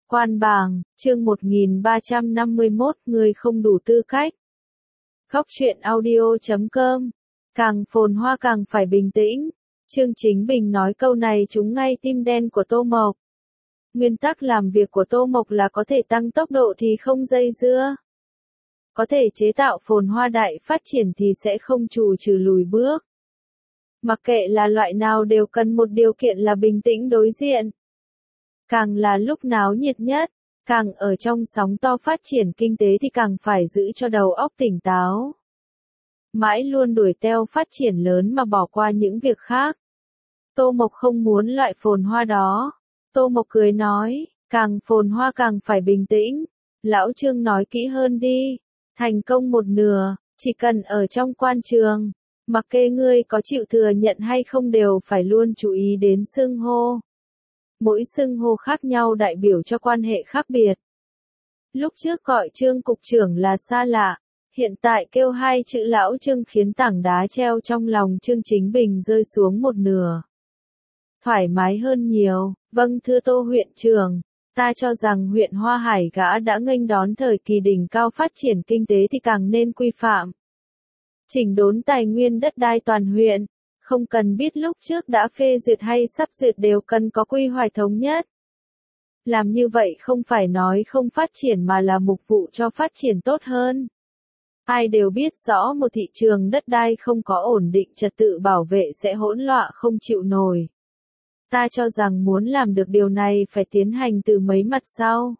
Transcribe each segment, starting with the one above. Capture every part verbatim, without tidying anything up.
Quan bàng, chương một nghìn ba trăm năm mươi mốt, người không đủ tư cách. Góc truyện audio chấm com. Càng phồn hoa càng phải bình tĩnh. Trương Chính Bình nói câu này trúng ngay tim đen của Tô Mộc. Nguyên tắc làm việc của Tô Mộc là có thể tăng tốc độ thì không dây dưa. Có thể chế tạo phồn hoa đại phát triển thì sẽ không chù trừ lùi bước. Mặc kệ là loại nào đều cần một điều kiện là bình tĩnh đối diện. Càng là lúc náo nhiệt nhất, càng ở trong sóng to phát triển kinh tế thì càng phải giữ cho đầu óc tỉnh táo. Mãi luôn đuổi theo phát triển lớn mà bỏ qua những việc khác. Tô Mộc không muốn loại phồn hoa đó. Tô Mộc cười nói, càng phồn hoa càng phải bình tĩnh. Lão Trương nói kỹ hơn đi. Thành công một nửa, chỉ cần ở trong quan trường, mặc kệ ngươi có chịu thừa nhận hay không đều phải luôn chú ý đến xưng hô. Mỗi xưng hô khác nhau đại biểu cho quan hệ khác biệt. Lúc trước gọi Trương cục trưởng là xa lạ, hiện tại kêu hai chữ lão Trương khiến tảng đá treo trong lòng Trương Chính Bình rơi xuống một nửa. Thoải mái hơn nhiều, vâng thưa Tô huyện trưởng, ta cho rằng huyện Hoa Hải gã đã nghênh đón thời kỳ đỉnh cao phát triển kinh tế thì càng nên quy phạm. Chỉnh đốn tài nguyên đất đai toàn huyện. Không cần biết lúc trước đã phê duyệt hay sắp duyệt đều cần có quy hoạch thống nhất. Làm như vậy không phải nói không phát triển mà là mục vụ cho phát triển tốt hơn. Ai đều biết rõ một thị trường đất đai không có ổn định trật tự bảo vệ sẽ hỗn loạn không chịu nổi. Ta cho rằng muốn làm được điều này phải tiến hành từ mấy mặt sau.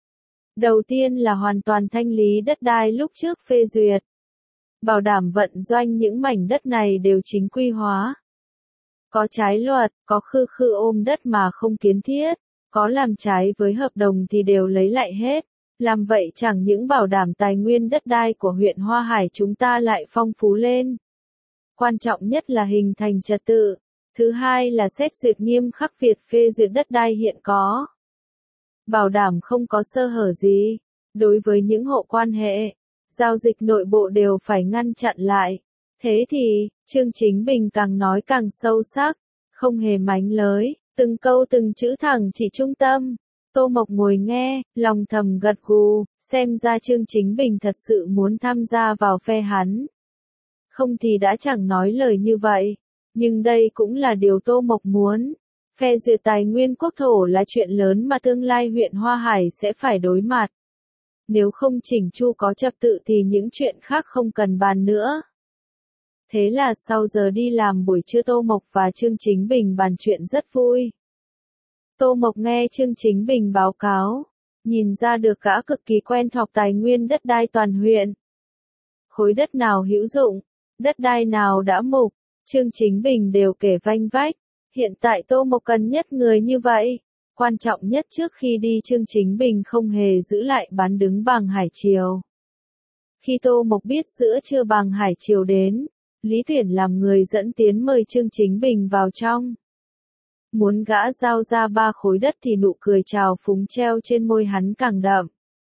Đầu tiên là hoàn toàn thanh lý đất đai lúc trước phê duyệt. Bảo đảm vận doanh những mảnh đất này đều chính quy hóa. Có trái luật, có khư khư ôm đất mà không kiến thiết, có làm trái với hợp đồng thì đều lấy lại hết. Làm vậy chẳng những bảo đảm tài nguyên đất đai của huyện Hoa Hải chúng ta lại phong phú lên. Quan trọng nhất là hình thành trật tự. Thứ hai là xét duyệt nghiêm khắc việc phê duyệt đất đai hiện có. Bảo đảm không có sơ hở gì. Đối với những hộ quan hệ, giao dịch nội bộ đều phải ngăn chặn lại. Thế thì, Trương Chính Bình càng nói càng sâu sắc, không hề mánh lới, từng câu từng chữ thẳng chỉ trung tâm. Tô Mộc ngồi nghe, lòng thầm gật gù, xem ra Trương Chính Bình thật sự muốn tham gia vào phe hắn. Không thì đã chẳng nói lời như vậy, nhưng đây cũng là điều Tô Mộc muốn. Phê duyệt tài nguyên quốc thổ là chuyện lớn mà tương lai huyện Hoa Hải sẽ phải đối mặt. Nếu không chỉnh chu có trật tự thì những chuyện khác không cần bàn nữa. Thế là sau giờ đi làm buổi trưa Tô Mộc và Trương Chính Bình bàn chuyện rất vui. Tô Mộc nghe Trương Chính Bình báo cáo, nhìn ra được gã cực kỳ quen thuộc tài nguyên đất đai toàn huyện. Khối đất nào hữu dụng, đất đai nào đã mục, Trương Chính Bình đều kể vanh vách. Hiện tại Tô Mộc cần nhất người như vậy. Quan trọng nhất trước khi đi Trương Chính Bình không hề giữ lại bán đứng Bàng Hải Triều. Khi Tô Mộc biết giữa trưa Bàng Hải Triều đến, Lý Tuyển làm người dẫn tiến mời Trương Chính Bình vào trong. Muốn gã giao ra ba khối đất thì nụ cười trào phúng treo trên môi hắn càng đậm.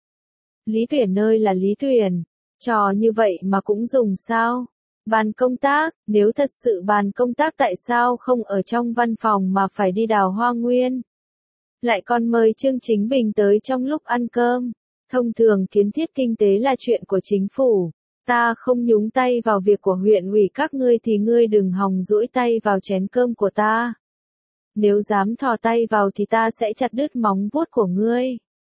Lý Tuyển ơi là Lý Tuyển, trò như vậy mà cũng dùng sao? Bàn công tác, nếu thật sự bàn công tác tại sao không ở trong văn phòng mà phải đi đào hoa nguyên? Lại còn mời Trương Chính Bình tới trong lúc ăn cơm. Thông thường kiến thiết kinh tế là chuyện của chính phủ. Ta không nhúng tay vào việc của huyện ủy các ngươi thì ngươi đừng hòng duỗi tay vào chén cơm của ta. Nếu dám thò tay vào thì ta sẽ chặt đứt móng vuốt của ngươi.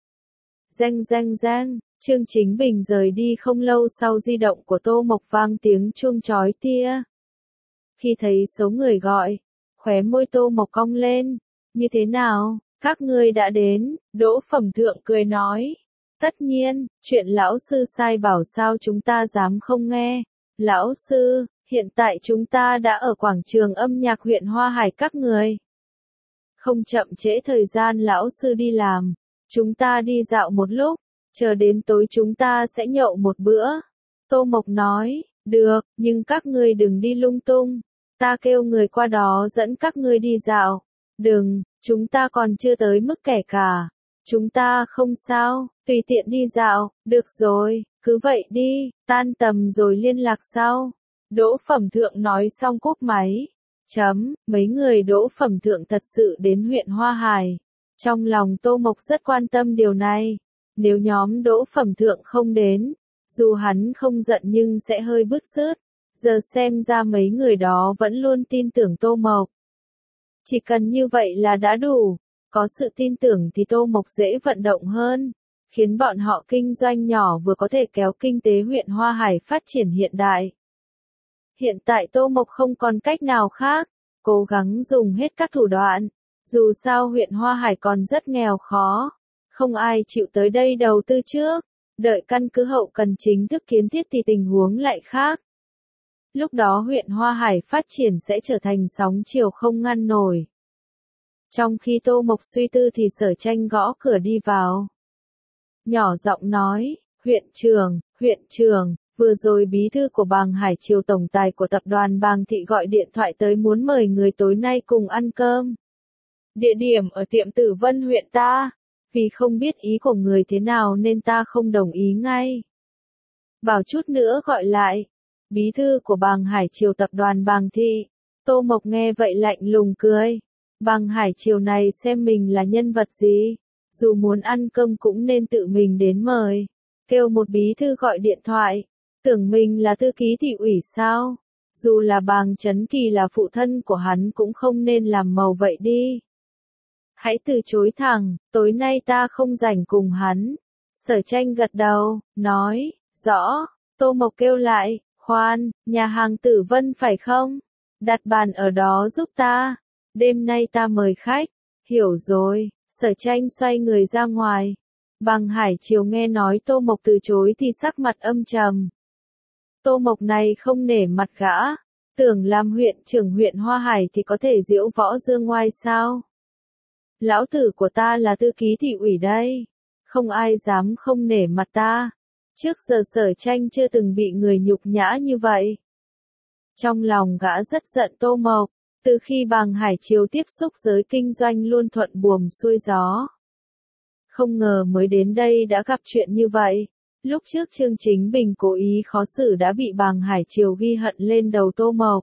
Reng reng reng, Trương Chính Bình rời đi không lâu sau di động của Tô Mộc vang tiếng chuông chói tia. Khi thấy số người gọi, khóe môi Tô Mộc cong lên. Như thế nào? Các ngươi đã đến, Đỗ Phẩm Thượng cười nói. Tất nhiên, chuyện lão sư sai bảo sao chúng ta dám không nghe. Lão sư, hiện tại chúng ta đã ở quảng trường âm nhạc huyện Hoa Hải các người. Không chậm trễ thời gian lão sư đi làm. Chúng ta đi dạo một lúc, chờ đến tối chúng ta sẽ nhậu một bữa. Tô Mộc nói, được, nhưng các ngươi đừng đi lung tung. Ta kêu người qua đó dẫn các ngươi đi dạo. Đừng. Chúng ta còn chưa tới mức kẻ cả. Chúng ta không sao, tùy tiện đi dạo, được rồi, cứ vậy đi, tan tầm rồi liên lạc sau. Đỗ Phẩm Thượng nói xong cúp máy. Chấm, mấy người Đỗ Phẩm Thượng thật sự đến huyện Hoa Hải. Trong lòng Tô Mộc rất quan tâm điều này. Nếu nhóm đỗ phẩm thượng không đến, dù hắn không giận nhưng sẽ hơi bứt rứt. Giờ xem ra mấy người đó vẫn luôn tin tưởng Tô Mộc. Chỉ cần như vậy là đã đủ. Có sự tin tưởng thì Tô Mộc dễ vận động hơn, khiến bọn họ kinh doanh nhỏ vừa có thể kéo kinh tế huyện Hoa Hải phát triển hiện đại. Hiện tại Tô Mộc không còn cách nào khác, cố gắng dùng hết các thủ đoạn. Dù sao huyện Hoa Hải còn rất nghèo khó, không ai chịu tới đây đầu tư trước. Đợi căn cứ hậu cần chính thức kiến thiết thì tình huống lại khác. Lúc đó huyện Hoa Hải phát triển sẽ trở thành sóng chiều không ngăn nổi. Trong khi Tô Mộc suy tư thì Sở Tranh gõ cửa đi vào. Nhỏ giọng nói, huyện trưởng, huyện trưởng, vừa rồi bí thư của Bàng Hải Triều tổng tài của tập đoàn Bàng Thị gọi điện thoại tới muốn mời người tối nay cùng ăn cơm. Địa điểm ở tiệm Tử Vân huyện ta, vì không biết ý của người thế nào nên ta không đồng ý ngay. Bảo chút nữa gọi lại. Bí thư của Bàng Hải Triều tập đoàn Bàng Thị. Tô Mộc nghe vậy lạnh lùng cười. Bàng Hải Triều này xem mình là nhân vật gì, dù muốn ăn cơm cũng nên tự mình đến mời. Kêu một bí thư gọi điện thoại, tưởng mình là thư ký thị ủy sao? Dù là Bàng Chấn Kỳ là phụ thân của hắn cũng không nên làm màu vậy đi. Hãy từ chối thẳng, tối nay ta không rảnh cùng hắn. Sở Tranh gật đầu, nói, rõ. Tô Mộc kêu lại, khoan, nhà hàng Tử Vân phải không? Đặt bàn ở đó giúp ta. Đêm nay ta mời khách. Hiểu rồi. Sở Tranh xoay người ra ngoài. Bàng Hải Triều nghe nói Tô Mộc từ chối thì sắc mặt âm trầm. Tô Mộc này không nể mặt gã. Tưởng làm huyện trưởng huyện Hoa Hải thì có thể diễu võ dương ngoai sao? Lão tử của ta là thư ký thị ủy đây. Không ai dám không nể mặt ta. Trước giờ Sở Tranh chưa từng bị người nhục nhã như vậy. Trong lòng gã rất giận Tô Mộc. Từ khi Bàng Hải Triều tiếp xúc giới kinh doanh luôn thuận buồm xuôi gió. Không ngờ mới đến đây đã gặp chuyện như vậy. Lúc trước Trương Chính Bình cố ý khó xử đã bị Bàng Hải Triều ghi hận lên đầu Tô Mộc.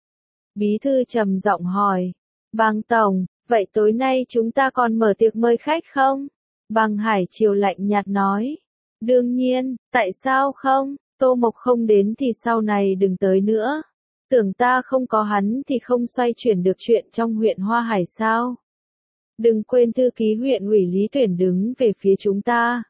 Bí thư trầm giọng hỏi. Bàng Tổng, vậy tối nay chúng ta còn mở tiệc mời khách không? Bàng Hải Triều lạnh nhạt nói. Đương nhiên, tại sao không? Tô Mộc không đến thì sau này đừng tới nữa. Tưởng ta không có hắn thì không xoay chuyển được chuyện trong huyện Hoa Hải sao? Đừng quên thư ký huyện ủy Lý Tuyển đứng về phía chúng ta.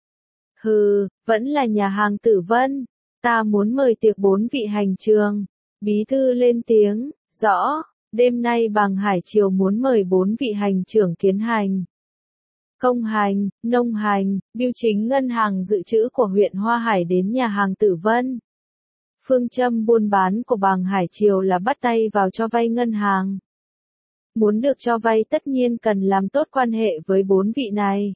Hừ, vẫn là nhà hàng Tử Vân. Ta muốn mời tiệc bốn vị hành trường. Bí thư lên tiếng, rõ, đêm nay Bàng Hải Triều muốn mời bốn vị hành trưởng tiến hành. Công hành, nông hành, bưu chính ngân hàng dự trữ của huyện Hoa Hải đến nhà hàng Tử Vân. Phương châm buôn bán của Bàng Hải Triều là bắt tay vào cho vay ngân hàng. Muốn được cho vay tất nhiên cần làm tốt quan hệ với bốn vị này.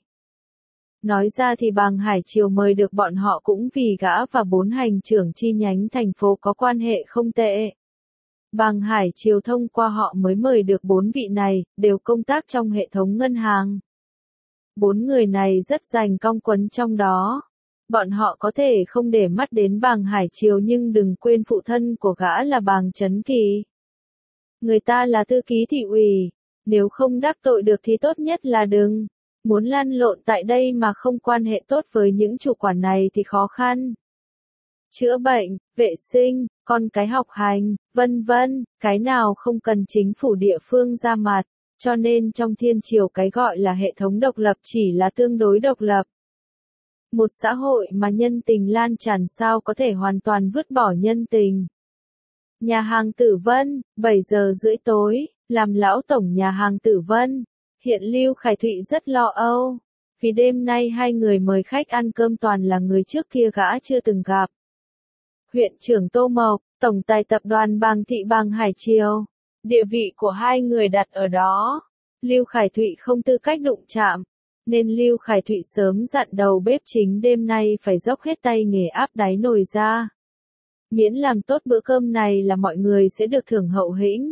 Nói ra thì Bàng Hải Triều mời được bọn họ cũng vì gã và bốn hành trưởng chi nhánh thành phố có quan hệ không tệ. Bàng Hải Triều thông qua họ mới mời được bốn vị này, đều công tác trong hệ thống ngân hàng. Bốn người này rất giành cong quấn trong đó. Bọn họ có thể không để mắt đến Bàng Hải Triều nhưng đừng quên phụ thân của gã là Bàng Chấn Kỳ. Người ta là thư ký thị ủy, nếu không đắc tội được thì tốt nhất là đừng. Muốn lăn lộn tại đây mà không quan hệ tốt với những chủ quản này thì khó khăn. Chữa bệnh, vệ sinh, con cái học hành, vân vân, cái nào không cần chính phủ địa phương ra mặt, cho nên trong thiên triều cái gọi là hệ thống độc lập chỉ là tương đối độc lập. Một xã hội mà nhân tình lan tràn sao có thể hoàn toàn vứt bỏ nhân tình. Nhà hàng Tử Vân, bảy giờ rưỡi tối, làm lão tổng nhà hàng Tử Vân. Hiện Lưu Khải Thụy rất lo âu, vì đêm nay hai người mời khách ăn cơm toàn là người trước kia gã chưa từng gặp. Huyện trưởng Tô Mộc, tổng tài tập đoàn Bàng Thị Bàng Hải Triều, địa vị của hai người đặt ở đó. Lưu Khải Thụy không tư cách đụng chạm, nên Lưu Khải Thụy sớm dặn đầu bếp chính đêm nay phải dốc hết tay nghề áp đáy nồi ra. Miễn làm tốt bữa cơm này là mọi người sẽ được thưởng hậu hĩnh.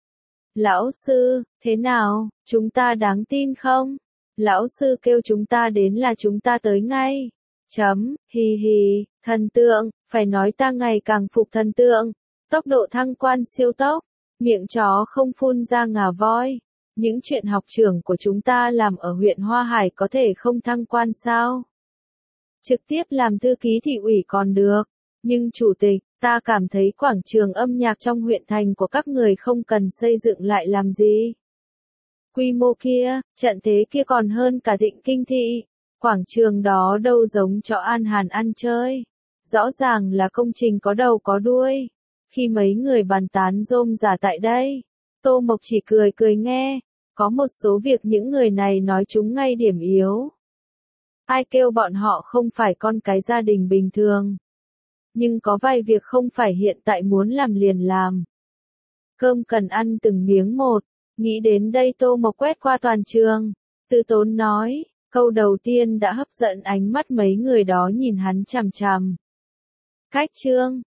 Lão sư, thế nào, chúng ta đáng tin không? Lão sư kêu chúng ta đến là chúng ta tới ngay. Chấm, hì hì, thần tượng, phải nói ta ngày càng phục thần tượng. Tốc độ thăng quan siêu tốc, miệng chó không phun ra ngà voi. Những chuyện học trưởng của chúng ta làm ở huyện Hoa Hải có thể không thăng quan sao? Trực tiếp làm thư ký thị ủy còn được. Nhưng chủ tịch, ta cảm thấy quảng trường âm nhạc trong huyện thành của các người không cần xây dựng lại làm gì. Quy mô kia, trận thế kia còn hơn cả Thịnh Kinh Thị. Quảng trường đó đâu giống cho An Hàn ăn chơi. Rõ ràng là công trình có đầu có đuôi. Khi mấy người bàn tán rôm rả tại đây, Tô Mộc chỉ cười cười nghe. Có một số việc những người này nói trúng ngay điểm yếu. Ai kêu bọn họ không phải con cái gia đình bình thường. Nhưng có vài việc không phải hiện tại muốn làm liền làm. Cơm cần ăn từng miếng một. Nghĩ đến đây Tô Mộc quét qua toàn trường. Từ tốn nói, câu đầu tiên đã hấp dẫn ánh mắt mấy người đó nhìn hắn chằm chằm. Cách trương,